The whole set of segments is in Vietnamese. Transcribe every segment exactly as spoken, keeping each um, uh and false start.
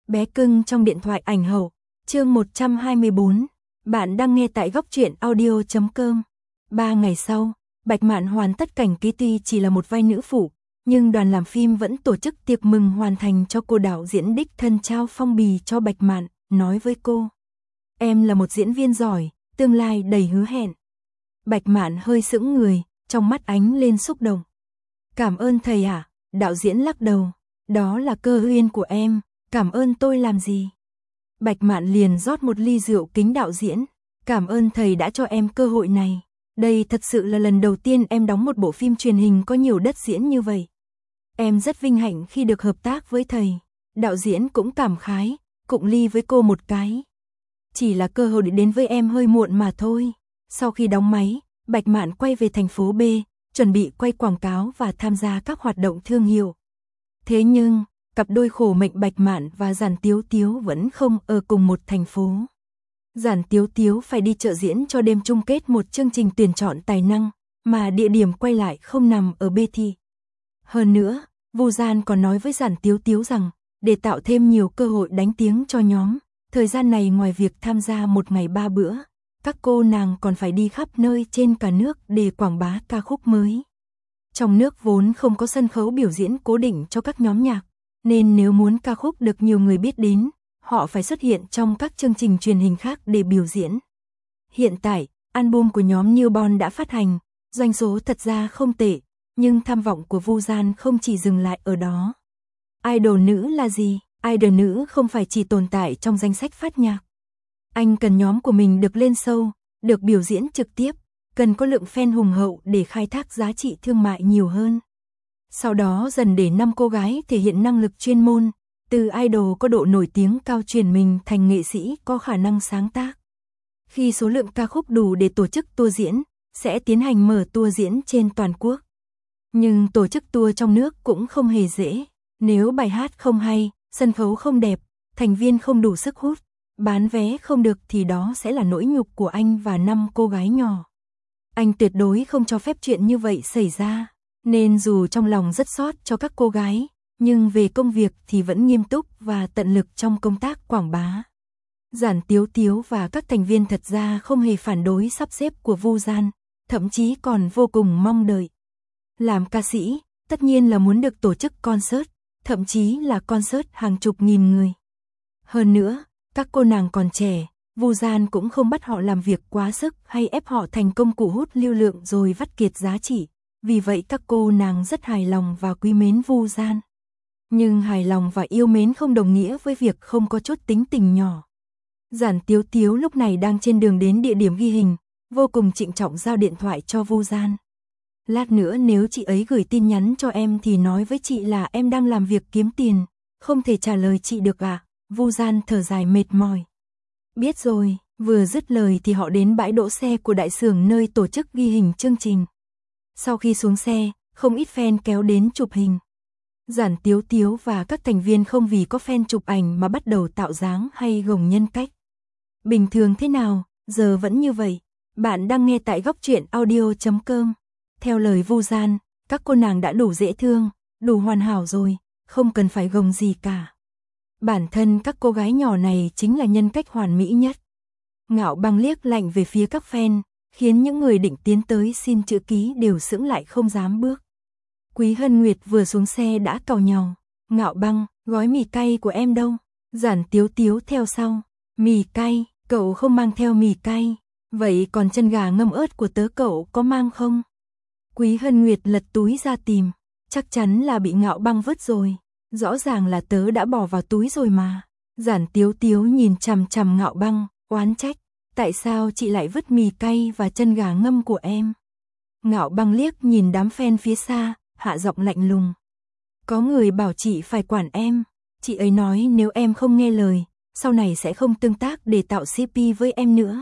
Bé cưng trong điện thoại ảnh hậu, chương một trăm hai mươi bốn. Bạn đang nghe tại góc truyện audio chấm com. Ba ngày sau, Bạch Mạn hoàn tất cảnh ký, tuy chỉ là một vai nữ phụ, nhưng đoàn làm phim vẫn tổ chức tiệc mừng hoàn thành cho cô. Đạo diễn đích thân trao phong bì cho Bạch Mạn, nói với cô: "Em là một diễn viên giỏi, tương lai đầy hứa hẹn." Bạch Mạn hơi sững người, trong mắt ánh lên xúc động. "Cảm ơn thầy ạ." À? Đạo diễn lắc đầu: "Đó là cơ duyên của em, cảm ơn tôi làm gì?" Bạch Mạn liền rót một ly rượu kính đạo diễn: "Cảm ơn thầy đã cho em cơ hội này. Đây thật sự là lần đầu tiên em đóng một bộ phim truyền hình có nhiều đất diễn như vậy. Em rất vinh hạnh khi được hợp tác với thầy." Đạo diễn cũng cảm khái, cụng ly với cô một cái. "Chỉ là cơ hội đến với em hơi muộn mà thôi." Sau khi đóng máy, Bạch Mạn quay về thành phố B, chuẩn bị quay quảng cáo và tham gia các hoạt động thương hiệu. Thế nhưng, cặp đôi khổ mệnh Bạch Mạn và Giản Tiếu Tiếu vẫn không ở cùng một thành phố. Giản Tiếu Tiếu phải đi chợ diễn cho đêm chung kết một chương trình tuyển chọn tài năng, mà địa điểm quay lại không nằm ở B thị. Hơn nữa, Vu Gian còn nói với Giản Tiếu Tiếu rằng, để tạo thêm nhiều cơ hội đánh tiếng cho nhóm, thời gian này ngoài việc tham gia một ngày ba bữa, các cô nàng còn phải đi khắp nơi trên cả nước để quảng bá ca khúc mới. Trong nước vốn không có sân khấu biểu diễn cố định cho các nhóm nhạc, nên nếu muốn ca khúc được nhiều người biết đến, họ phải xuất hiện trong các chương trình truyền hình khác để biểu diễn. Hiện tại, album của nhóm Newborn đã phát hành, doanh số thật ra không tệ, nhưng tham vọng của Vu Gian không chỉ dừng lại ở đó. Idol nữ là gì? Idol nữ không phải chỉ tồn tại trong danh sách phát nhạc. Anh cần nhóm của mình được lên show, được biểu diễn trực tiếp, cần có lượng fan hùng hậu để khai thác giá trị thương mại nhiều hơn. Sau đó dần để năm cô gái thể hiện năng lực chuyên môn, từ idol có độ nổi tiếng cao chuyển mình thành nghệ sĩ có khả năng sáng tác. Khi số lượng ca khúc đủ để tổ chức tour diễn, sẽ tiến hành mở tour diễn trên toàn quốc. Nhưng tổ chức tour trong nước cũng không hề dễ. Nếu bài hát không hay, sân khấu không đẹp, thành viên không đủ sức hút, bán vé không được thì đó sẽ là nỗi nhục của anh và năm cô gái nhỏ. Anh tuyệt đối không cho phép chuyện như vậy xảy ra, nên dù trong lòng rất xót cho các cô gái, nhưng về công việc thì vẫn nghiêm túc và tận lực trong công tác quảng bá. Giản Tiếu Tiếu và các thành viên thật ra không hề phản đối sắp xếp của Vu Gian, thậm chí còn vô cùng mong đợi. Làm ca sĩ, tất nhiên là muốn được tổ chức concert, thậm chí là concert hàng chục nghìn người. Hơn nữa, các cô nàng còn trẻ, Vu Gian cũng không bắt họ làm việc quá sức hay ép họ thành công cụ hút lưu lượng rồi vắt kiệt giá trị. Vì vậy các cô nàng rất hài lòng và quý mến Vu Gian. Nhưng hài lòng và yêu mến không đồng nghĩa với việc không có chút tính tình nhỏ. Giản Tiếu Tiếu lúc này đang trên đường đến địa điểm ghi hình, vô cùng trịnh trọng giao điện thoại cho Vu Gian. "Lát nữa nếu chị ấy gửi tin nhắn cho em thì nói với chị là em đang làm việc kiếm tiền, không thể trả lời chị được ạ." À? Vu Gian thở dài mệt mỏi. "Biết rồi." Vừa dứt lời thì họ đến bãi đỗ xe của đại xưởng nơi tổ chức ghi hình chương trình. Sau khi xuống xe, không ít fan kéo đến chụp hình. Giản Tiếu Tiếu và các thành viên không vì có fan chụp ảnh mà bắt đầu tạo dáng hay gồng nhân cách. Bình thường thế nào, giờ vẫn như vậy. Bạn đang nghe tại góc truyện audio chấm com. Theo lời Vu Gian, các cô nàng đã đủ dễ thương, đủ hoàn hảo rồi, không cần phải gồng gì cả. Bản thân các cô gái nhỏ này chính là nhân cách hoàn mỹ nhất. Ngạo Băng liếc lạnh về phía các fan, khiến những người định tiến tới xin chữ ký đều sững lại không dám bước. Quý Hân Nguyệt vừa xuống xe đã càu nhàu. "Ngạo Băng, gói mì cay của em đâu?" Giản Tiếu Tiếu theo sau. "Mì cay, cậu không mang theo mì cay. Vậy còn chân gà ngâm ớt của tớ cậu có mang không?" Quý Hân Nguyệt lật túi ra tìm. Chắc chắn là bị Ngạo Băng vứt rồi. Rõ ràng là tớ đã bỏ vào túi rồi mà. Giản Tiếu Tiếu nhìn chằm chằm Ngạo Băng, oán trách. "Tại sao chị lại vứt mì cay và chân gà ngâm của em?" Ngạo Băng liếc nhìn đám fan phía xa, hạ giọng lạnh lùng. "Có người bảo chị phải quản em. Chị ấy nói nếu em không nghe lời, sau này sẽ không tương tác để tạo xê pê với em nữa."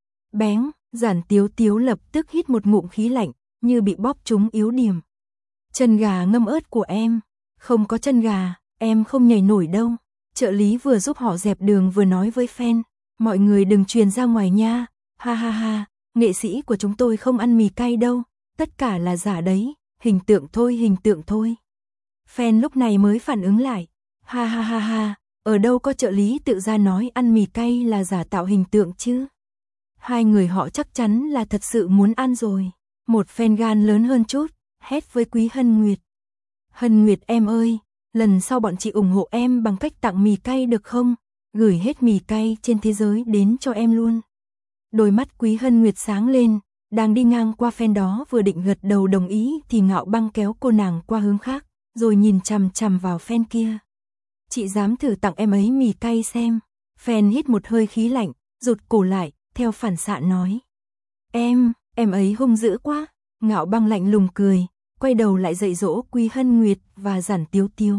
Bén, Giản Tiếu Tiếu lập tức hít một ngụm khí lạnh, như bị bóp trúng yếu điểm. "Chân gà ngâm ớt của em? Không có chân gà, em không nhảy nổi đâu." Trợ lý vừa giúp họ dẹp đường vừa nói với fan. "Mọi người đừng truyền ra ngoài nha, ha ha ha, nghệ sĩ của chúng tôi không ăn mì cay đâu, tất cả là giả đấy, hình tượng thôi hình tượng thôi." Fan lúc này mới phản ứng lại. "Ha ha ha ha, ở đâu có trợ lý tự ra nói ăn mì cay là giả tạo hình tượng chứ. Hai người họ chắc chắn là thật sự muốn ăn rồi. Một fan gan lớn hơn chút, hét với Quý Hân Nguyệt. Hân Nguyệt em ơi, lần sau bọn chị ủng hộ em bằng cách tặng mì cay được không? Gửi hết mì cay trên thế giới đến cho em luôn. Đôi mắt Quý Hân Nguyệt sáng lên, đang đi ngang qua fan đó vừa định gật đầu đồng ý thì Ngạo Băng kéo cô nàng qua hướng khác, rồi nhìn chằm chằm vào fan kia. Chị dám thử tặng em ấy mì cay xem. Fan hít một hơi khí lạnh, rụt cổ lại, theo phản xạ nói. Em, em ấy hung dữ quá. Ngạo Băng lạnh lùng cười, quay đầu lại dạy dỗ Quý Hân Nguyệt và Giản Tiếu Tiếu.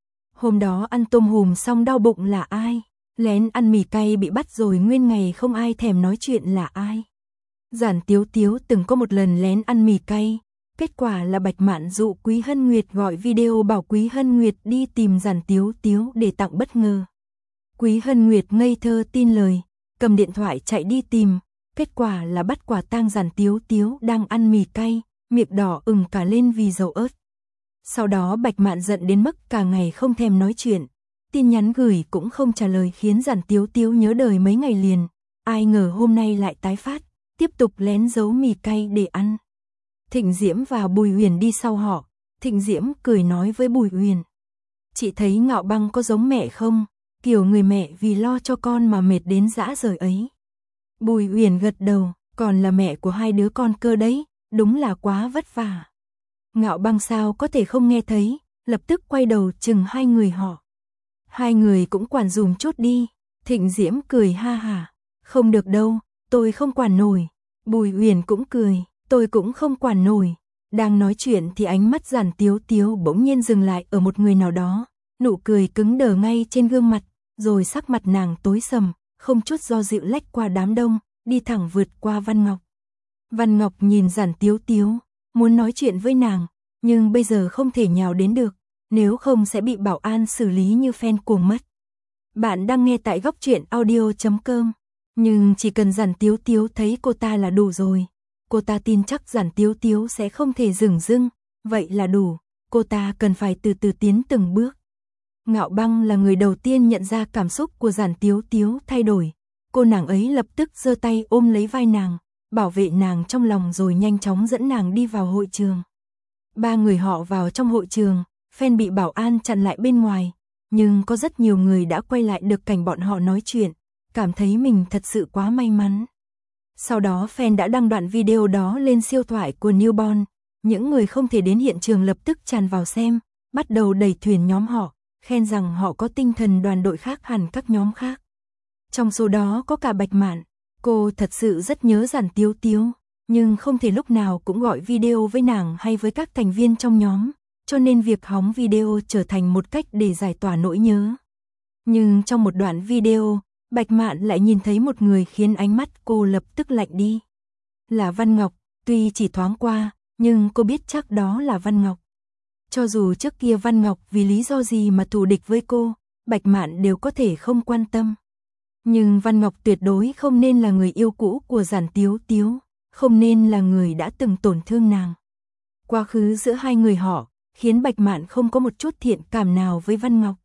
Hôm đó ăn tôm hùm xong đau bụng là ai? Lén ăn mì cay bị bắt rồi nguyên ngày không ai thèm nói chuyện là ai? Giản Tiếu Tiếu từng có một lần lén ăn mì cay, kết quả là Bạch Mạn dụ Quý Hân Nguyệt gọi video bảo Quý Hân Nguyệt đi tìm Giản Tiếu Tiếu để tặng bất ngờ. Quý Hân Nguyệt ngây thơ tin lời, cầm điện thoại chạy đi tìm, kết quả là bắt quả tang Giản Tiếu Tiếu đang ăn mì cay, miệng đỏ ửng cả lên vì dầu ớt. Sau đó Bạch Mạn giận đến mức cả ngày không thèm nói chuyện, tin nhắn gửi cũng không trả lời khiến Giản Tiếu Tiếu nhớ đời mấy ngày liền, ai ngờ hôm nay lại tái phát, tiếp tục lén giấu mì cay để ăn. Thịnh Diễm và Bùi Huyền đi sau họ, Thịnh Diễm cười nói với Bùi Huyền. Chị thấy Ngạo Băng có giống mẹ không? Kiểu người mẹ vì lo cho con mà mệt đến rã rời ấy. Bùi Huyền gật đầu, còn là mẹ của hai đứa con cơ đấy, đúng là quá vất vả. Ngạo Băng sao có thể không nghe thấy, lập tức quay đầu chừng hai người họ. Hai người cũng quản dùm chút đi. Thịnh Diễm cười ha hả. Không được đâu, tôi không quản nổi. Bùi Huyền cũng cười, tôi cũng không quản nổi. Đang nói chuyện thì ánh mắt Giản Tiếu Tiếu bỗng nhiên dừng lại ở một người nào đó. Nụ cười cứng đờ ngay trên gương mặt, rồi sắc mặt nàng tối sầm, không chút do dự lách qua đám đông, đi thẳng vượt qua Văn Ngọc. Văn Ngọc nhìn Giản Tiếu Tiếu, muốn nói chuyện với nàng, nhưng bây giờ không thể nhào đến được, nếu không sẽ bị bảo an xử lý như fan cuồng mất. Bạn đang nghe tại góc truyện audio chấm com, nhưng chỉ cần Giản Tiếu Tiếu thấy cô ta là đủ rồi. Cô ta tin chắc Giản Tiếu Tiếu sẽ không thể dửng dưng, vậy là đủ, cô ta cần phải từ từ tiến từng bước. Ngạo Băng là người đầu tiên nhận ra cảm xúc của Giản Tiếu Tiếu thay đổi, cô nàng ấy lập tức giơ tay ôm lấy vai nàng, bảo vệ nàng trong lòng rồi nhanh chóng dẫn nàng đi vào hội trường. Ba người họ vào trong hội trường, fan bị bảo an chặn lại bên ngoài, nhưng có rất nhiều người đã quay lại được cảnh bọn họ nói chuyện, cảm thấy mình thật sự quá may mắn. Sau đó fan đã đăng đoạn video đó lên siêu thoại của Newborn, những người không thể đến hiện trường lập tức tràn vào xem, bắt đầu đẩy thuyền nhóm họ, khen rằng họ có tinh thần đoàn đội khác hẳn các nhóm khác. Trong số đó có cả Bạch Mạn, cô thật sự rất nhớ Giản Tiếu Tiếu, nhưng không thể lúc nào cũng gọi video với nàng hay với các thành viên trong nhóm, cho nên việc hóng video trở thành một cách để giải tỏa nỗi nhớ. Nhưng trong một đoạn video, Bạch Mạn lại nhìn thấy một người khiến ánh mắt cô lập tức lạnh đi. Là Văn Ngọc, tuy chỉ thoáng qua, nhưng cô biết chắc đó là Văn Ngọc. Cho dù trước kia Văn Ngọc vì lý do gì mà thù địch với cô, Bạch Mạn đều có thể không quan tâm. Nhưng Văn Ngọc tuyệt đối không nên là người yêu cũ của Giản Tiếu Tiếu, không nên là người đã từng tổn thương nàng. Quá khứ giữa hai người họ, khiến Bạch Mạn không có một chút thiện cảm nào với Văn Ngọc.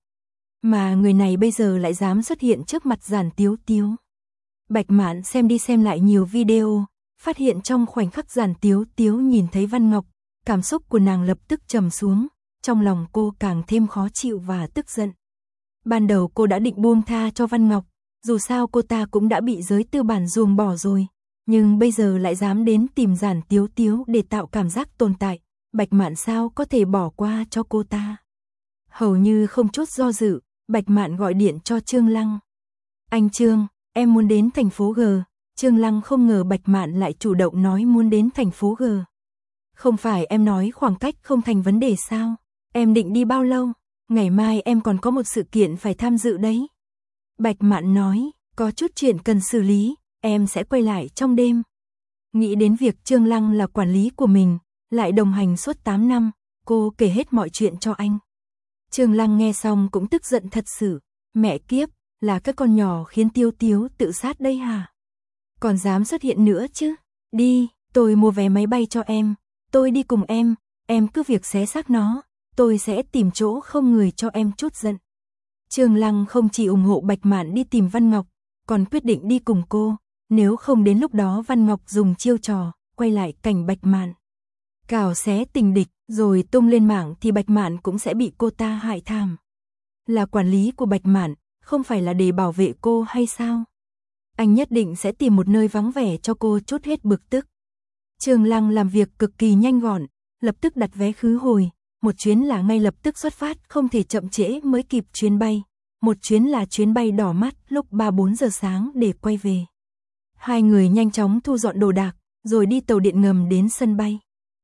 Mà người này bây giờ lại dám xuất hiện trước mặt Giản Tiếu Tiếu. Bạch Mạn xem đi xem lại nhiều video, phát hiện trong khoảnh khắc Giản Tiếu Tiếu nhìn thấy Văn Ngọc, cảm xúc của nàng lập tức trầm xuống, trong lòng cô càng thêm khó chịu và tức giận. Ban đầu cô đã định buông tha cho Văn Ngọc, dù sao cô ta cũng đã bị giới tư bản ruồng bỏ rồi, nhưng bây giờ lại dám đến tìm Giản Tiếu Tiếu để tạo cảm giác tồn tại, Bạch Mạn sao có thể bỏ qua cho cô ta. Hầu như không chút do dự, Bạch Mạn gọi điện cho Trương Lăng. Anh Trương, em muốn đến thành phố G. Trương Lăng không ngờ Bạch Mạn lại chủ động nói muốn đến thành phố G. Không phải em nói khoảng cách không thành vấn đề sao? Em định đi bao lâu? Ngày mai em còn có một sự kiện phải tham dự đấy. Bạch Mạn nói, có chút chuyện cần xử lý, em sẽ quay lại trong đêm. Nghĩ đến việc Trương Lăng là quản lý của mình, lại đồng hành suốt tám năm, cô kể hết mọi chuyện cho anh. Trương Lăng nghe xong cũng tức giận thật sự, mẹ kiếp, là các con nhỏ khiến Tiếu Tiếu tự sát đây hả? Còn dám xuất hiện nữa chứ? Đi, tôi mua vé máy bay cho em, tôi đi cùng em, em cứ việc xé xác nó, tôi sẽ tìm chỗ không người cho em chút giận. Trương Lăng không chỉ ủng hộ Bạch Mạn đi tìm Văn Ngọc, còn quyết định đi cùng cô, nếu không đến lúc đó Văn Ngọc dùng chiêu trò, quay lại cảnh Bạch Mạn cào xé tình địch, rồi tung lên mạng thì Bạch Mạn cũng sẽ bị cô ta hại thảm. Là quản lý của Bạch Mạn, không phải là để bảo vệ cô hay sao? Anh nhất định sẽ tìm một nơi vắng vẻ cho cô trút hết bực tức. Trương Lăng làm việc cực kỳ nhanh gọn, lập tức đặt vé khứ hồi, một chuyến là ngay lập tức xuất phát, không thể chậm trễ mới kịp chuyến bay. Một chuyến là chuyến bay đỏ mắt lúc ba bốn giờ sáng để quay về. Hai người nhanh chóng thu dọn đồ đạc, rồi đi tàu điện ngầm đến sân bay.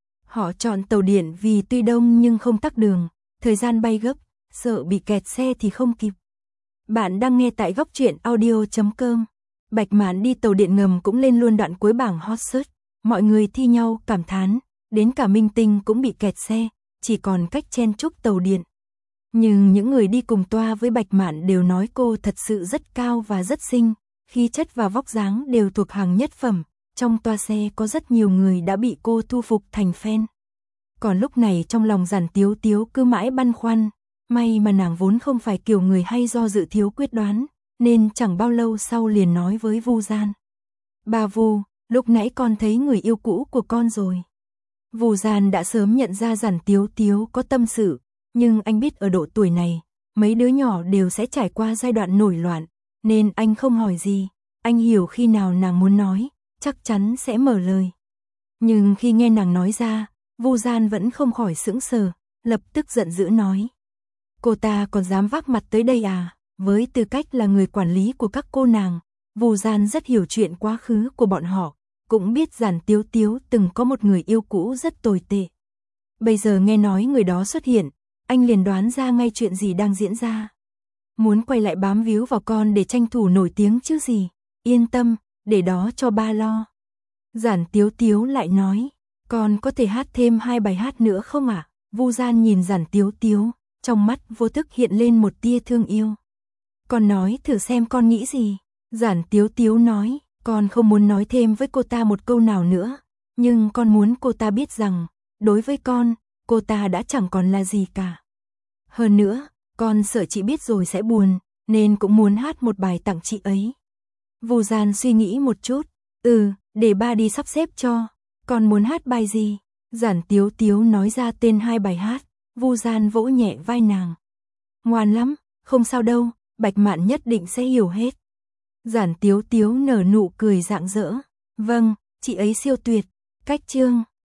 Họ chọn tàu điện vì tuy đông nhưng không tắc đường, thời gian bay gấp, sợ bị kẹt xe thì không kịp. Bạn đang nghe tại góc truyện audio chấm com. Bạch Mạn đi tàu điện ngầm cũng lên luôn đoạn cuối bảng hot search, mọi người thi nhau cảm thán, đến cả minh tinh cũng bị kẹt xe, chỉ còn cách chen chúc tàu điện. Nhưng những người đi cùng toa với Bạch Mạn đều nói cô thật sự rất cao và rất xinh, khí chất và vóc dáng đều thuộc hàng nhất phẩm, trong toa xe có rất nhiều người đã bị cô thu phục thành fan. Còn lúc này trong lòng Giản Tiếu Tiếu cứ mãi băn khoăn, may mà nàng vốn không phải kiểu người hay do dự thiếu quyết đoán, nên chẳng bao lâu sau liền nói với Vu Gian. Bà Vu, lúc nãy con thấy người yêu cũ của con rồi. Vu Gian đã sớm nhận ra Giản Tiếu Tiếu có tâm sự, nhưng anh biết ở độ tuổi này, mấy đứa nhỏ đều sẽ trải qua giai đoạn nổi loạn, nên anh không hỏi gì, anh hiểu khi nào nàng muốn nói, chắc chắn sẽ mở lời. Nhưng khi nghe nàng nói ra, Vu Gian vẫn không khỏi sững sờ, lập tức giận dữ nói. Cô ta còn dám vác mặt tới đây à? Với tư cách là người quản lý của các cô nàng, Vu Gian rất hiểu chuyện quá khứ của bọn họ, cũng biết Giản Tiếu Tiếu từng có một người yêu cũ rất tồi tệ. Bây giờ nghe nói người đó xuất hiện, anh liền đoán ra ngay chuyện gì đang diễn ra. Muốn quay lại bám víu vào con để tranh thủ nổi tiếng chứ gì, yên tâm, để đó cho ba lo. Giản Tiếu Tiếu lại nói, con có thể hát thêm hai bài hát nữa không ạ? À? Vu Gian nhìn Giản Tiếu Tiếu, trong mắt vô thức hiện lên một tia thương yêu. Con nói thử xem con nghĩ gì. Giản Tiếu Tiếu nói, con không muốn nói thêm với cô ta một câu nào nữa, nhưng con muốn cô ta biết rằng, đối với con, cô ta đã chẳng còn là gì cả. Hơn nữa, con sợ chị biết rồi sẽ buồn, nên cũng muốn hát một bài tặng chị ấy. Vu Gian suy nghĩ một chút, ừ, để ba đi sắp xếp cho, con muốn hát bài gì? Giản Tiếu Tiếu nói ra tên hai bài hát, Vu Gian vỗ nhẹ vai nàng. Ngoan lắm, không sao đâu, Bạch Mạn nhất định sẽ hiểu hết. Giản Tiếu Tiếu nở nụ cười rạng rỡ, vâng, chị ấy siêu tuyệt, cách chương.